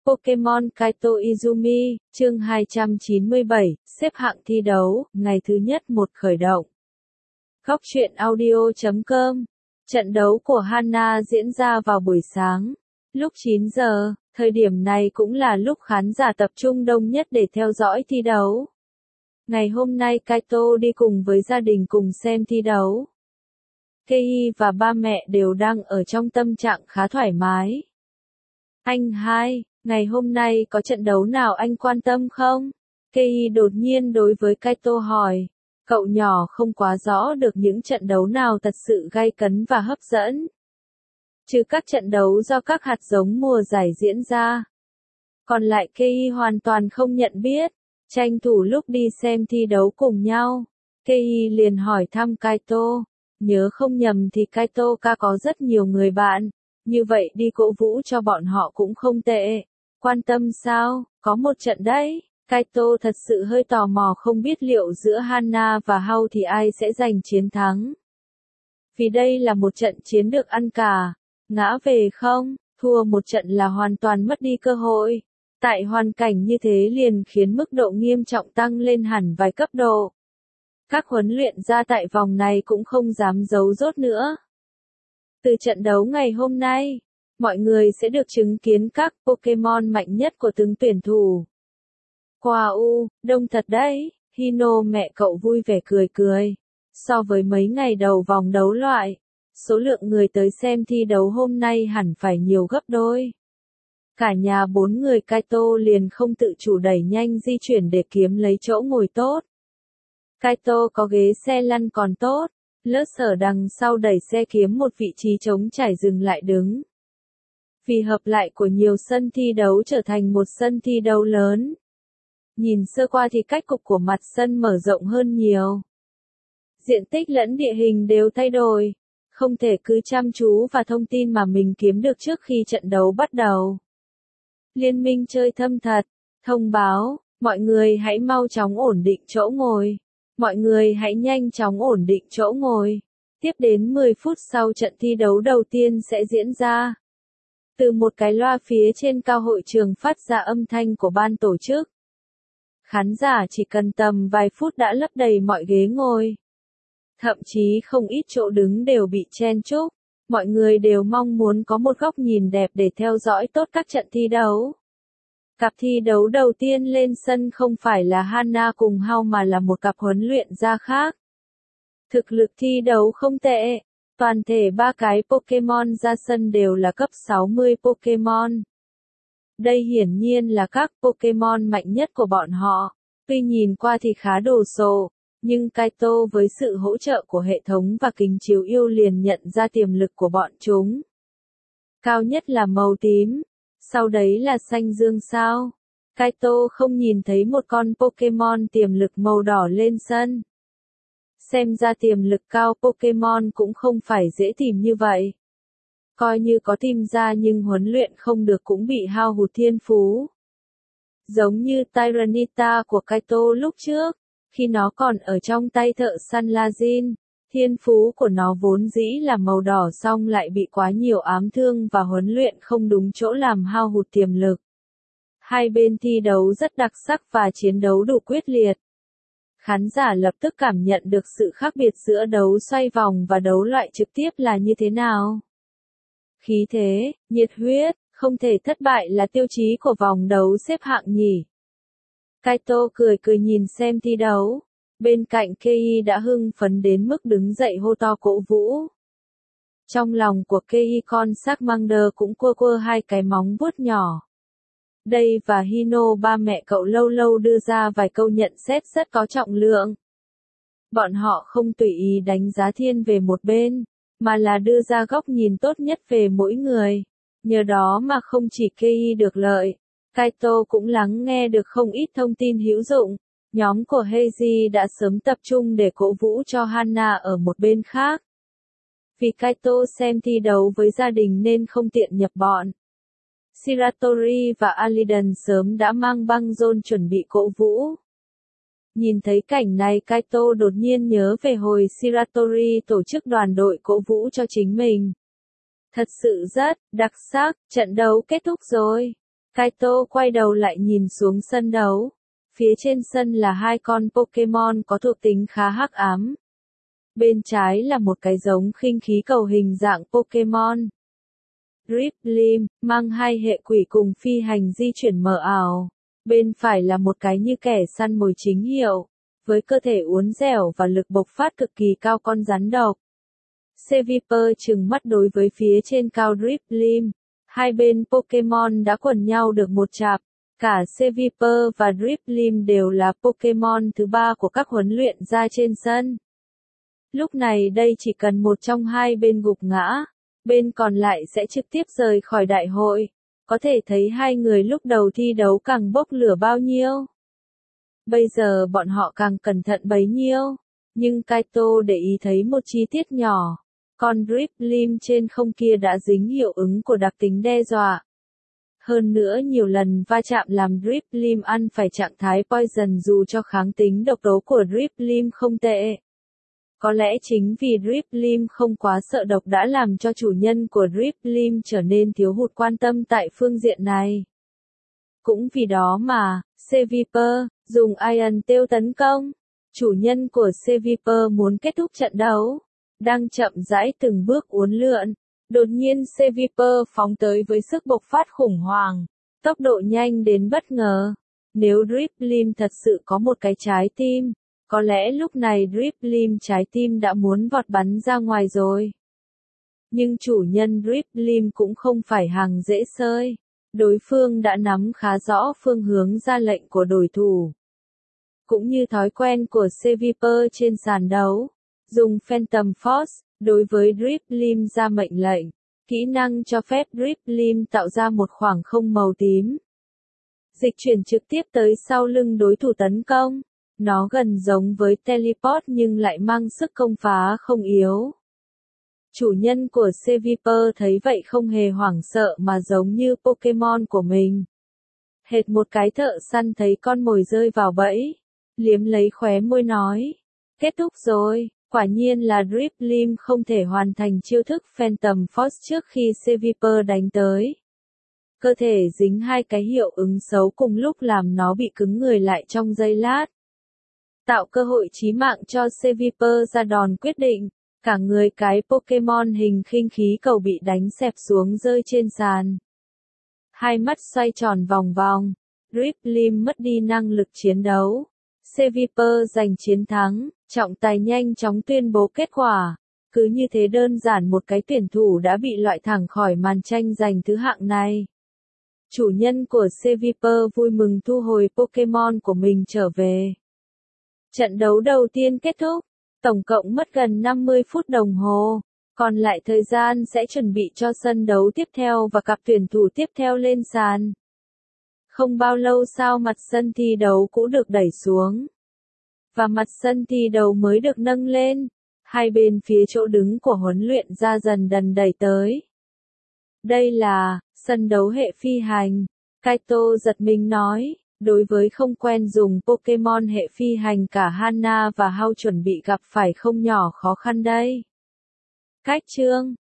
Pokemon Kaito Izumi, chương 297, xếp hạng thi đấu, ngày thứ nhất một khởi động. Góc truyện audio.com. Trận đấu của Hana diễn ra vào buổi sáng, lúc 9 giờ, thời điểm này cũng là lúc khán giả tập trung đông nhất để theo dõi thi đấu. Ngày hôm nay Kaito đi cùng với gia đình cùng xem thi đấu. Kei và ba mẹ đều đang ở trong tâm trạng khá thoải mái. Anh hai, ngày hôm nay có trận đấu nào anh quan tâm không? Kei đột nhiên đối với Kaito hỏi. Cậu nhỏ không quá rõ được những trận đấu nào thật sự gay cấn và hấp dẫn. Trừ các trận đấu do các hạt giống mùa giải diễn ra. Còn lại Kei hoàn toàn không nhận biết. Tranh thủ lúc đi xem thi đấu cùng nhau. Kei liền hỏi thăm Kaito. Nhớ không nhầm thì Kaito có rất nhiều người bạn. Như vậy đi cổ vũ cho bọn họ cũng không tệ. Quan tâm sao? Có một trận đấy. Kaito thật sự hơi tò mò không biết liệu giữa Hana và Hao thì ai sẽ giành chiến thắng. Vì đây là một trận chiến được ăn cả. Ngã về không, thua một trận là hoàn toàn mất đi cơ hội. Tại hoàn cảnh như thế liền khiến mức độ nghiêm trọng tăng lên hẳn vài cấp độ. Các huấn luyện ra tại vòng này cũng không dám giấu dốt nữa. Từ trận đấu ngày hôm nay, mọi người sẽ được chứng kiến các Pokemon mạnh nhất của từng tuyển thủ. Wow, đông thật đấy, Hino mẹ cậu vui vẻ cười cười. So với mấy ngày đầu vòng đấu loại, số lượng người tới xem thi đấu hôm nay hẳn phải nhiều gấp đôi. Cả nhà 4 người Kaito liền không tự chủ đẩy nhanh di chuyển để kiếm lấy chỗ ngồi tốt. Kaito có ghế xe lăn còn tốt, lỡ sở đằng sau đẩy xe kiếm một vị trí trống trải dừng lại đứng. Vì hợp lại của nhiều sân thi đấu trở thành một sân thi đấu lớn. Nhìn sơ qua thì cách cục của mặt sân mở rộng hơn nhiều. Diện tích lẫn địa hình đều thay đổi. Không thể cứ chăm chú vào thông tin mà mình kiếm được trước khi trận đấu bắt đầu. Liên minh chơi thâm thật. Thông báo, mọi người hãy mau chóng ổn định chỗ ngồi. Mọi người hãy nhanh chóng ổn định chỗ ngồi. Tiếp đến 10 phút sau trận thi đấu đầu tiên sẽ diễn ra. Từ một cái loa phía trên cao hội trường phát ra âm thanh của ban tổ chức. Khán giả chỉ cần tầm vài phút đã lấp đầy mọi ghế ngồi. Thậm chí không ít chỗ đứng đều bị chen chúc. Mọi người đều mong muốn có một góc nhìn đẹp để theo dõi tốt các trận thi đấu. Cặp thi đấu đầu tiên lên sân không phải là Hana cùng Hao mà là một cặp huấn luyện gia khác. Thực lực thi đấu không tệ. Toàn thể 3 cái Pokemon ra sân đều là cấp 60 Pokemon. Đây hiển nhiên là các Pokemon mạnh nhất của bọn họ. Tuy nhìn qua thì khá đồ sộ, nhưng Kaito với sự hỗ trợ của hệ thống và kính chiếu yêu liền nhận ra tiềm lực của bọn chúng. Cao nhất là màu tím, sau đấy là xanh dương sao. Kaito không nhìn thấy một con Pokemon tiềm lực màu đỏ lên sân. Xem ra tiềm lực cao Pokemon cũng không phải dễ tìm như vậy. Coi như có tìm ra nhưng huấn luyện không được cũng bị hao hụt thiên phú. Giống như Tyranitar của Kaito lúc trước, khi nó còn ở trong tay thợ săn Lajin, thiên phú của nó vốn dĩ là màu đỏ xong lại bị quá nhiều ám thương và huấn luyện không đúng chỗ làm hao hụt tiềm lực. Hai bên thi đấu rất đặc sắc và chiến đấu đủ quyết liệt. Khán giả lập tức cảm nhận được sự khác biệt giữa đấu xoay vòng và đấu loại trực tiếp là như thế nào. Khí thế, nhiệt huyết, không thể thất bại là tiêu chí của vòng đấu xếp hạng nhỉ. Kaito cười cười nhìn xem thi đấu. Bên cạnh Kei đã hưng phấn đến mức đứng dậy hô to cổ vũ. Trong lòng của Kei con Charmander cũng cua cua hai cái móng vuốt nhỏ. Đây và Hino ba mẹ cậu lâu lâu đưa ra vài câu nhận xét rất có trọng lượng. Bọn họ không tùy ý đánh giá thiên về một bên, mà là đưa ra góc nhìn tốt nhất về mỗi người. Nhờ đó mà không chỉ Kei được lợi, Kaito cũng lắng nghe được không ít thông tin hữu dụng. Nhóm của Heiji đã sớm tập trung để cổ vũ cho Hana ở một bên khác. Vì Kaito xem thi đấu với gia đình nên không tiện nhập bọn. Shiratori và Aliden sớm đã mang băng rôn chuẩn bị cổ vũ. Nhìn thấy cảnh này Kaito đột nhiên nhớ về hồi Shiratori tổ chức đoàn đội cổ vũ cho chính mình. Thật sự rất đặc sắc, trận đấu kết thúc rồi. Kaito quay đầu lại nhìn xuống sân đấu. Phía trên sân là hai con Pokemon có thuộc tính khá hắc ám. Bên trái là một cái giống khinh khí cầu hình dạng Pokemon Drifblim, mang hai hệ quỷ cùng phi hành di chuyển mờ ảo. Bên phải là một cái như kẻ săn mồi chính hiệu, với cơ thể uốn dẻo và lực bộc phát cực kỳ cao con rắn độc. Seviper trừng mắt đối với phía trên cao Drifblim. Hai bên Pokemon đã quần nhau được một chặp. Cả Seviper và Drifblim đều là Pokemon thứ ba của các huấn luyện ra trên sân. Lúc này đây chỉ cần một trong hai bên gục ngã, bên còn lại sẽ trực tiếp rời khỏi đại hội. Có thể thấy hai người lúc đầu thi đấu càng bốc lửa bao nhiêu. Bây giờ bọn họ càng cẩn thận bấy nhiêu. Nhưng Kaito để ý thấy một chi tiết nhỏ. Con Drifblim trên không kia đã dính hiệu ứng của đặc tính đe dọa. Hơn nữa nhiều lần va chạm làm Drifblim ăn phải trạng thái poison dù cho kháng tính độc tố của Drifblim không tệ. Có lẽ chính vì Drifblim không quá sợ độc đã làm cho chủ nhân của Drifblim trở nên thiếu hụt quan tâm tại phương diện này. Cũng vì đó mà, Seviper dùng Iron Tail tấn công. Chủ nhân của Seviper muốn kết thúc trận đấu. Đang chậm rãi từng bước uốn lượn. Đột nhiên Seviper phóng tới với sức bộc phát khủng hoảng. Tốc độ nhanh đến bất ngờ. Nếu Drifblim thật sự có một cái trái tim, có lẽ lúc này Drifblim trái tim đã muốn vọt bắn ra ngoài rồi. Nhưng chủ nhân Drifblim cũng không phải hàng dễ xơi. Đối phương đã nắm khá rõ phương hướng ra lệnh của đối thủ. Cũng như thói quen của Seviper trên sàn đấu, dùng Phantom Force đối với Drifblim ra mệnh lệnh. Kỹ năng cho phép Drifblim tạo ra một khoảng không màu tím. Dịch chuyển trực tiếp tới sau lưng đối thủ tấn công. Nó gần giống với Teleport nhưng lại mang sức công phá không yếu. Chủ nhân của Seviper thấy vậy không hề hoảng sợ mà giống như Pokemon của mình. Hệt một cái thợ săn thấy con mồi rơi vào bẫy. Liếm lấy khóe môi nói. Kết thúc rồi, quả nhiên là Drifblim không thể hoàn thành chiêu thức Phantom Force trước khi Seviper đánh tới. Cơ thể dính hai cái hiệu ứng xấu cùng lúc làm nó bị cứng người lại trong giây lát. Tạo cơ hội chí mạng cho Seviper ra đòn quyết định. Cả người cái Pokemon hình khinh khí cầu bị đánh xẹp xuống rơi trên sàn. Hai mắt xoay tròn vòng vòng. Drifblim mất đi năng lực chiến đấu. Seviper giành chiến thắng. Trọng tài nhanh chóng tuyên bố kết quả. Cứ như thế đơn giản một cái tuyển thủ đã bị loại thẳng khỏi màn tranh giành thứ hạng này. Chủ nhân của Seviper vui mừng thu hồi Pokemon của mình trở về. Trận đấu đầu tiên kết thúc. Tổng cộng mất gần 50 phút đồng hồ. Còn lại thời gian sẽ chuẩn bị cho sân đấu tiếp theo và cặp tuyển thủ tiếp theo lên sàn. Không bao lâu sau mặt sân thi đấu cũ được đẩy xuống. Và mặt sân thi đấu mới được nâng lên. Hai bên phía chỗ đứng của huấn luyện ra dần dần đẩy tới. Đây là sân đấu hệ phi hành. Kaito giật mình nói. Đối với không quen dùng Pokemon hệ phi hành cả Hana và Hao chuẩn bị gặp phải không nhỏ khó khăn đây. Cách chương